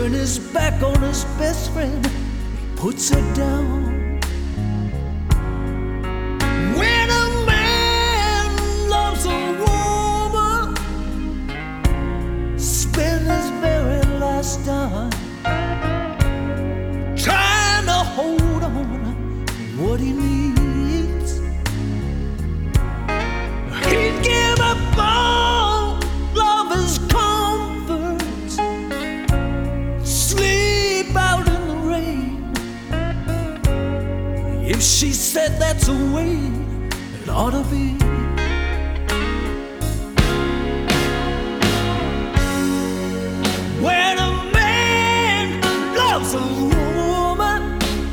turn his back on his best friend, he puts her down. When a man loves a woman, spend his very last dime trying to hold on to what he needs. He'd give up all lover's comforts, sleep out in the rain, if she said that's the way it ought to be. When a man loves a woman,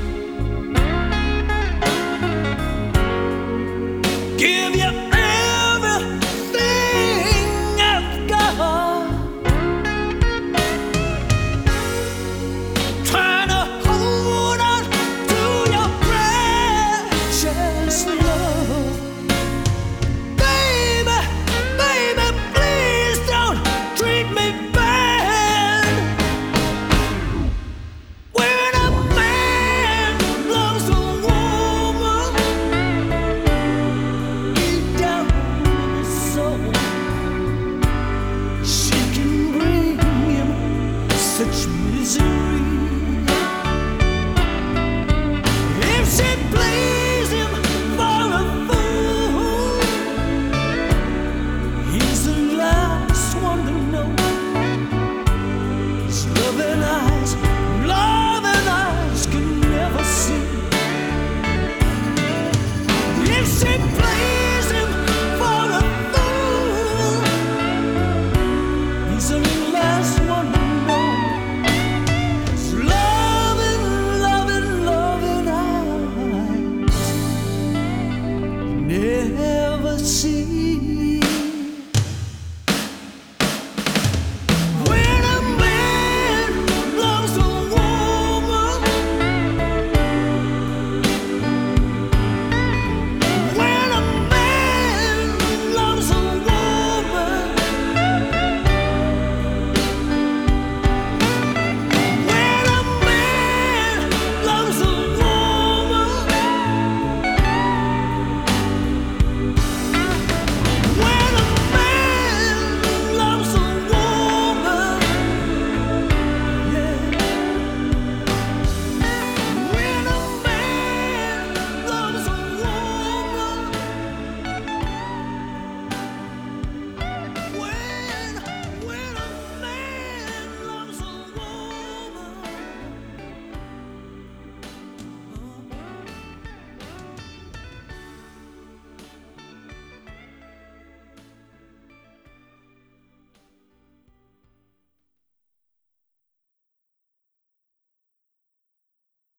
give you everything I've got, trying to hold on to your precious love. Baby, baby, please don't treat me bad. When a man loves a woman, deep down in his soul, she can bring him such misery. If she plays him for a fool, he's the last one to know his loving eyes